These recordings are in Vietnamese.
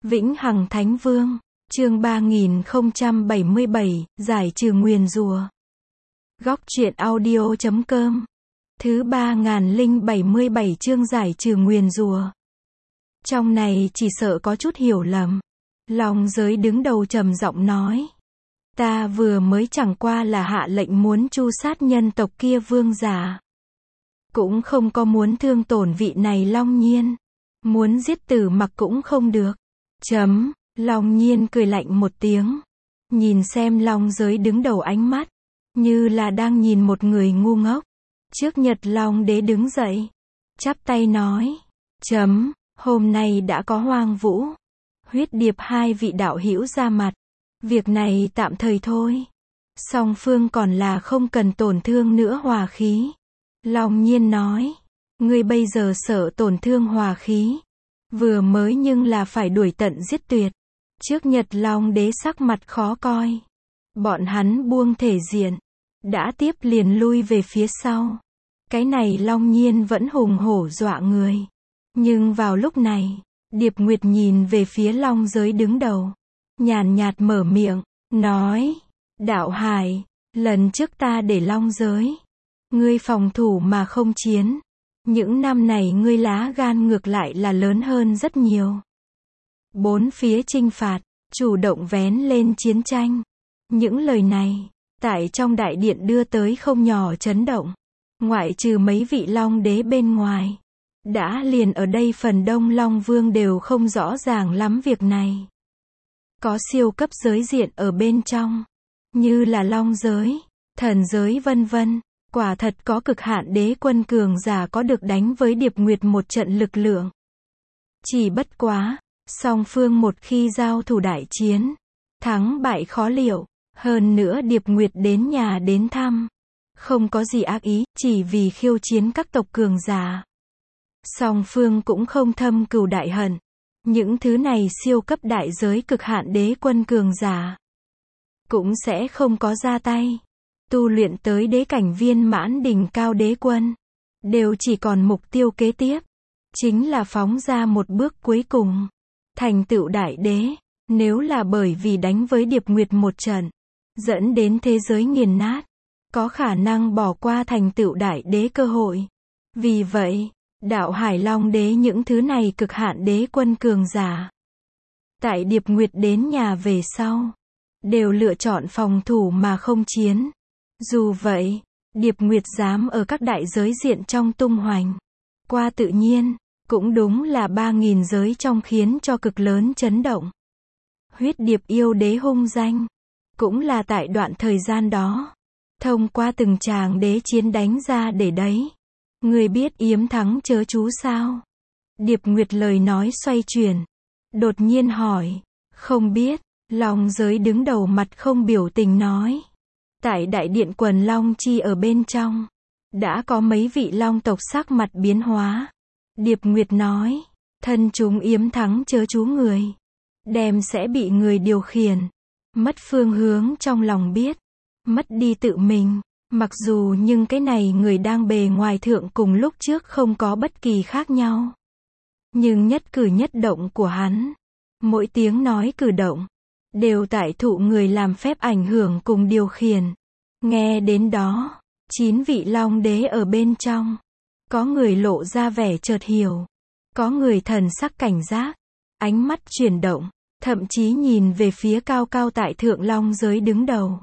Vĩnh Hằng Thánh Vương, chương 3077, giải trừ nguyền rủa. Góc truyện audio.com. Thứ 3077 chương giải trừ nguyền rủa. Trong này chỉ sợ có chút hiểu lầm. Long giới đứng đầu trầm giọng nói. Ta vừa mới chẳng qua là hạ lệnh muốn tru sát nhân tộc kia vương giả. Cũng không có muốn thương tổn vị này Long Nhiên. Muốn giết Tử Mặc cũng không được. Long Nhiên cười lạnh một tiếng. Nhìn xem Long giới đứng đầu ánh mắt. Như là đang nhìn một người ngu ngốc. Trước Nhật Long Đế đứng dậy. Chắp tay nói. Hôm nay đã có Hoang Vũ, Huyết Điệp hai vị đạo hữu ra mặt. Việc này tạm thời thôi. Song phương còn là không cần tổn thương nữa hòa khí. Long Nhiên nói. Ngươi bây giờ sợ tổn thương hòa khí. Vừa mới nhưng là phải đuổi tận giết tuyệt. Trước Nhật Long Đế sắc mặt khó coi. Bọn hắn buông thể diện. Đã tiếp liền lui về phía sau. Cái này Long Nhiên vẫn hùng hổ dọa người. Nhưng vào lúc này, Điệp Nguyệt nhìn về phía Long giới đứng đầu. Nhàn nhạt mở miệng, nói. Đạo Hải, lần trước ta để Long giới. Ngươi phòng thủ mà không chiến. Những năm này ngươi lá gan ngược lại là lớn hơn rất nhiều. Bốn phía chinh phạt, chủ động vén lên chiến tranh. Những lời này, tại trong đại điện đưa tới không nhỏ chấn động. Ngoại trừ mấy vị Long Đế bên ngoài. Đã liền ở đây phần đông Long Vương đều không rõ ràng lắm việc này. Có siêu cấp giới diện ở bên trong. Như là Long giới, thần giới vân vân. Quả thật có cực hạn đế quân cường giả có được đánh với Điệp Nguyệt một trận lực lượng. Chỉ bất quá, song phương một khi giao thủ đại chiến, thắng bại khó liệu. Hơn nữa Điệp Nguyệt đến nhà đến thăm. Không có gì ác ý, chỉ vì khiêu chiến các tộc cường giả. Song phương cũng không thâm cừu đại hận. Những thứ này siêu cấp đại giới cực hạn đế quân cường giả cũng sẽ không có ra tay. Tu luyện tới đế cảnh viên mãn đỉnh cao đế quân. Đều chỉ còn mục tiêu kế tiếp. Chính là phóng ra một bước cuối cùng. Thành tựu đại đế. Nếu là bởi vì đánh với Điệp Nguyệt một trận. Dẫn đến thế giới nghiền nát. Có khả năng bỏ qua thành tựu đại đế cơ hội. Vì vậy, đạo Hải Long Đế những thứ này cực hạn đế quân cường giả. Tại Điệp Nguyệt đến nhà về sau. Đều lựa chọn phòng thủ mà không chiến. Dù vậy, Điệp Nguyệt dám ở các đại giới diện trong tung hoành. Qua tự nhiên, cũng đúng là 3.000 giới trong khiến cho cực lớn chấn động. Huyết Điệp yêu đế hung danh. Cũng là tại đoạn thời gian đó. Thông qua từng tràng đế chiến đánh ra để đấy. Người biết yếm thắng chớ chú sao? Điệp Nguyệt lời nói xoay chuyển. Đột nhiên hỏi. Không biết. Long giới đứng đầu mặt không biểu tình nói. Tại đại điện quần Long Chi ở bên trong. Đã có mấy vị Long tộc sắc mặt biến hóa. Điệp Nguyệt nói. Thân chúng yếm thắng chớ chú người. Đem sẽ bị người điều khiển. Mất phương hướng trong lòng biết. Mất đi tự mình. Mặc dù nhưng cái này người đang bề ngoài thượng cùng lúc trước không có bất kỳ khác nhau. Nhưng nhất cử nhất động của hắn. Mỗi tiếng nói cử động. Đều tại thụ người làm phép ảnh hưởng cùng điều khiển. Nghe đến đó. 9 vị Long Đế ở bên trong. Có người lộ ra vẻ chợt hiểu. Có người thần sắc cảnh giác. Ánh mắt chuyển động. Thậm chí nhìn về phía cao cao tại thượng Long giới đứng đầu.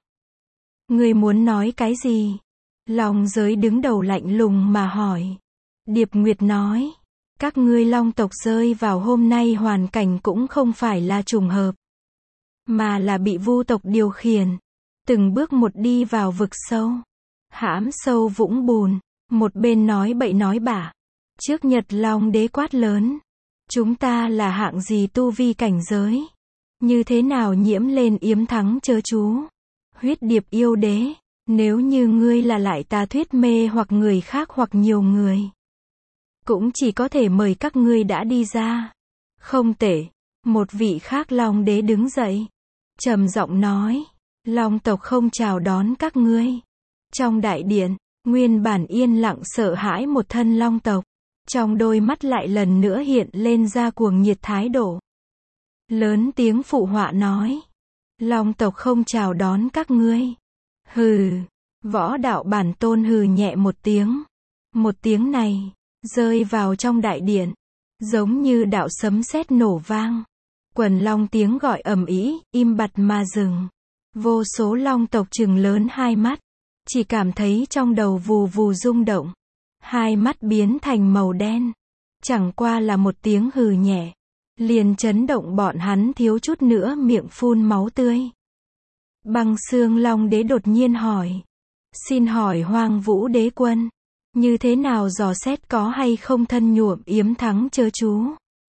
Ngươi muốn nói cái gì? Long giới đứng đầu lạnh lùng mà hỏi. Điệp Nguyệt nói. Các ngươi Long tộc rơi vào hôm nay hoàn cảnh cũng không phải là trùng hợp. Mà là bị Vu tộc điều khiển. Từng bước một đi vào vực sâu. Hãm sâu vũng bùn. Một bên nói bậy nói bạ. Trước Nhật Long Đế quát lớn. Chúng ta là hạng gì tu vi cảnh giới? Như thế nào nhiễm lên yếm thắng chớ chú? Huyết Điệp yêu đế. Nếu như ngươi là lại tà thuyết mê hoặc người khác hoặc nhiều người. Cũng chỉ có thể mời các ngươi đã đi ra. Không tệ. Một vị khác Long Đế đứng dậy. Trầm giọng nói. Long tộc không chào đón các ngươi. Trong đại điện, nguyên bản yên lặng sợ hãi một thân Long tộc. Trong đôi mắt lại lần nữa hiện lên ra cuồng nhiệt thái độ. lớn tiếng phụ họa nói. Long tộc không chào đón các ngươi. Hừ. Võ đạo bản tôn hừ nhẹ một tiếng. Một tiếng này, rơi vào trong đại điện, giống như đạo sấm sét nổ vang. Quần long tiếng gọi ầm ĩ, im bặt mà dừng. Vô số long tộc trừng lớn hai mắt, chỉ cảm thấy trong đầu vù vù rung động. Hai mắt biến thành màu đen. Chẳng qua là một tiếng hừ nhẹ, liền chấn động bọn hắn thiếu chút nữa miệng phun máu tươi. Băng Xương Long Đế đột nhiên hỏi. Xin hỏi Hoang Vũ Đế Quân, như thế nào dò xét có hay không thân nhuộm yếm thắng chớ chú?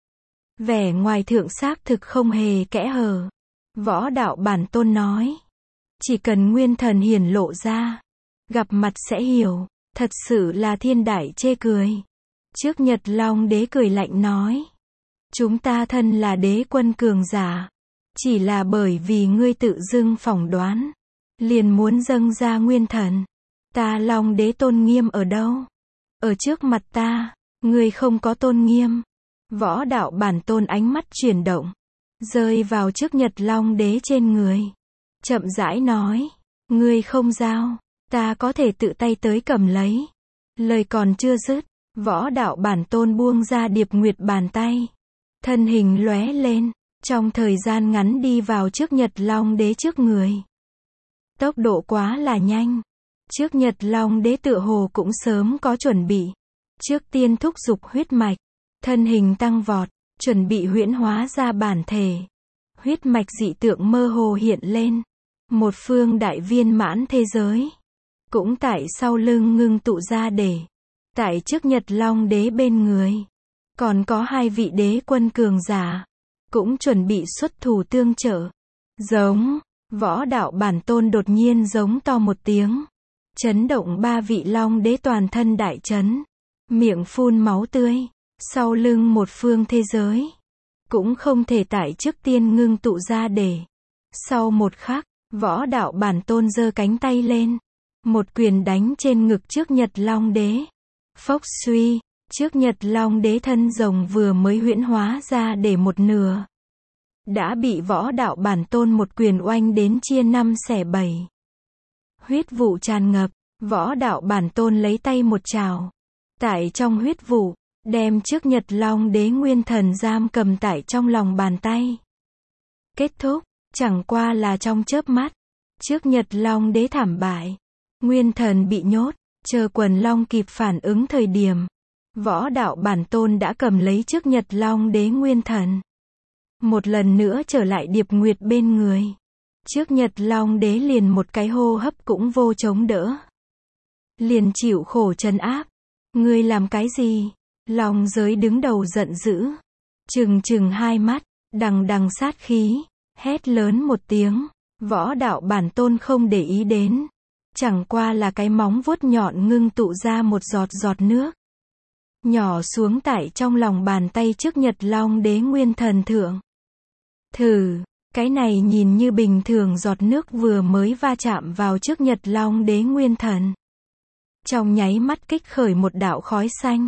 Vẻ ngoài thượng xác thực không hề kẽ hở. Võ đạo bản tôn nói. Chỉ cần nguyên thần hiển lộ ra, gặp mặt sẽ hiểu. Thật sự là thiên đại chê cười. Trước Nhật Long Đế cười lạnh nói. Chúng ta thân là đế quân cường giả. Chỉ là bởi vì ngươi tự dưng phỏng đoán, liền muốn dâng ra nguyên thần. Ta Long Đế tôn nghiêm ở đâu? Ở trước mặt ta, ngươi không có tôn nghiêm. Võ đạo bản tôn ánh mắt chuyển động, rơi vào trước Nhật Long Đế trên người. Chậm rãi nói. Ngươi không giao, ta có thể tự tay tới cầm lấy. Lời còn chưa dứt, võ đạo bản tôn buông ra Điệp Nguyệt bàn tay. Thân hình lóe lên, trong thời gian ngắn đi vào trước Nhật Long Đế trước người. Tốc độ quá là nhanh. Trước Nhật Long Đế tựa hồ cũng sớm có chuẩn bị. Trước tiên thúc giục huyết mạch, thân hình tăng vọt, chuẩn bị huyễn hóa ra bản thể. Huyết mạch dị tượng mơ hồ hiện lên. Một phương đại viên mãn thế giới, cũng tại sau lưng ngưng tụ ra để. Tại trước Nhật Long Đế bên người, còn có hai vị đế quân cường giả, cũng chuẩn bị xuất thủ tương trợ. Giống. Võ đạo bản tôn đột nhiên giống to một tiếng. Chấn động ba vị Long Đế toàn thân đại chấn. Miệng phun máu tươi. Sau lưng một phương thế giới, cũng không thể tại trước tiên ngưng tụ ra để. Sau một khắc, võ đạo bản tôn giơ cánh tay lên. Một quyền đánh trên ngực trước Nhật Long Đế. Phốc suy, trước Nhật Long Đế thân rồng vừa mới huyễn hóa ra để một nửa, đã bị võ đạo bản tôn một quyền oanh đến chia năm xẻ bảy. Huyết vụ tràn ngập, võ đạo bản tôn lấy tay một trào. Tại trong huyết vụ, đem trước Nhật Long Đế nguyên thần giam cầm tại trong lòng bàn tay. Kết thúc, chẳng qua là trong chớp mắt. Trước Nhật Long Đế thảm bại. Nguyên thần bị nhốt, chờ quần long kịp phản ứng thời điểm. Võ đạo bản tôn đã cầm lấy trước Nhật Long Đế nguyên thần. Một lần nữa trở lại Điệp Nguyệt bên người. Trước Nhật Long Đế liền một cái hô hấp cũng vô chống đỡ. Liền chịu khổ trấn áp. Ngươi làm cái gì? Long giới đứng đầu giận dữ. Trừng trừng hai mắt, đằng đằng sát khí. Hét lớn một tiếng. Võ đạo bản tôn không để ý đến. Chẳng qua là cái móng vuốt nhọn ngưng tụ ra một giọt giọt nước. Nhỏ xuống tại trong lòng bàn tay trước Nhật Long Đế nguyên thần thượng. Thử, cái này nhìn như bình thường giọt nước vừa mới va chạm vào trước Nhật Long Đế nguyên thần. Trong nháy mắt kích khởi một đạo khói xanh.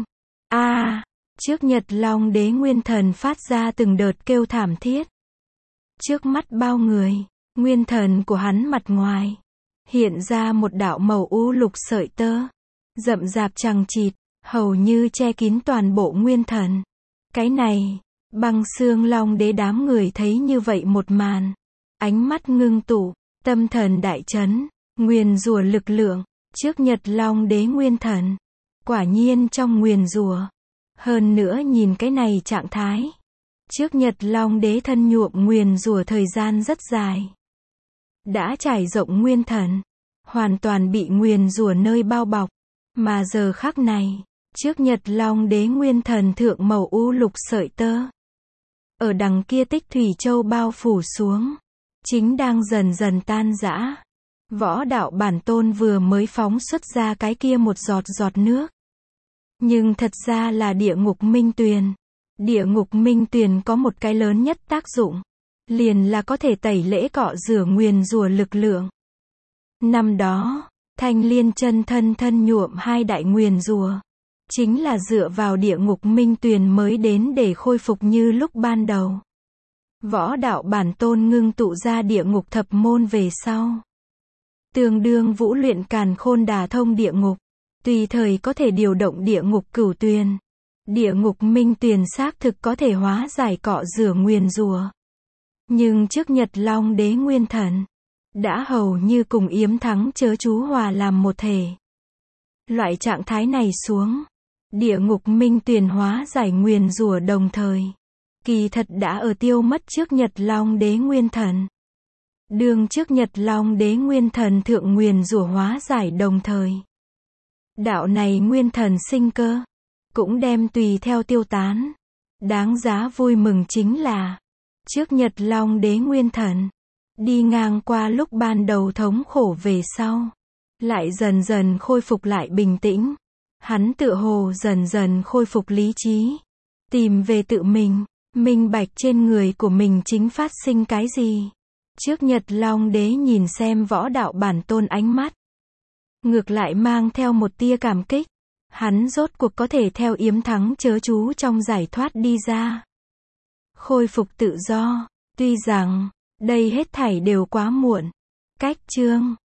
Trước Nhật Long Đế nguyên thần phát ra từng đợt kêu thảm thiết. Trước mắt bao người, nguyên thần của hắn mặt ngoài hiện ra một đạo màu u lục sợi tơ, rậm rạp chằng chịt, hầu như che kín toàn bộ nguyên thần. Cái này, Băng Xương Long Đế đám người thấy như vậy một màn, ánh mắt ngưng tụ, tâm thần đại chấn, nguyền rủa lực lượng, trước Nhật Long Đế nguyên thần, quả nhiên trong nguyền rủa. Hơn nữa nhìn cái này trạng thái, trước Nhật Long Đế thân nhuộm nguyền rủa thời gian rất dài, đã trải rộng nguyên thần, hoàn toàn bị nguyền rủa nơi bao bọc, mà giờ khắc này, trước Nhật Long Đế nguyên thần thượng màu u lục sợi tơ, ở đằng kia Tích Thủy Châu bao phủ xuống, chính đang dần dần tan rã. Võ đạo bản tôn vừa mới phóng xuất ra cái kia một giọt giọt nước, nhưng thật ra là địa ngục minh tuyền. Địa ngục minh tuyền có một cái lớn nhất tác dụng, liền là có thể tẩy lễ cọ rửa nguyền rủa lực lượng. Năm đó, Thanh Liên chân thân thân nhuộm hai đại nguyền rủa, chính là dựa vào địa ngục minh tuyền mới đến để khôi phục như lúc ban đầu. Võ đạo bản tôn ngưng tụ ra địa ngục thập môn về sau. Tương đương vũ luyện càn khôn đả thông địa ngục. Tùy thời có thể điều động địa ngục cửu tuyền. Địa ngục minh tuyền xác thực có thể hóa giải cọ rửa nguyền rủa. Nhưng trước Nhật Long Đế Nguyên Thần, đã hầu như cùng Yếm Thắng chớ chú hòa làm một thể. Loại trạng thái này xuống, địa ngục minh tuyền hóa giải nguyền rủa đồng thời. Kỳ thật đã ở tiêu mất trước Nhật Long Đế Nguyên Thần. Đường trước Nhật Long Đế Nguyên Thần thượng nguyền rủa hóa giải đồng thời. Đạo này Nguyên Thần sinh cơ, cũng đem tùy theo tiêu tán. Đáng giá vui mừng chính là, trước Nhật Long Đế Nguyên Thần, đi ngang qua lúc ban đầu thống khổ về sau, lại dần dần khôi phục lại bình tĩnh. Hắn tựa hồ dần dần khôi phục lý trí, tìm về tự mình, minh bạch trên người của mình chính phát sinh cái gì. Trước Nhật Long Đế nhìn xem võ đạo bản tôn ánh mắt, ngược lại mang theo một tia cảm kích. Hắn rốt cuộc có thể theo Yếm Thắng chớ chú trong giải thoát đi ra, khôi phục tự do. Tuy rằng, đây hết thảy đều quá muộn. Cách chương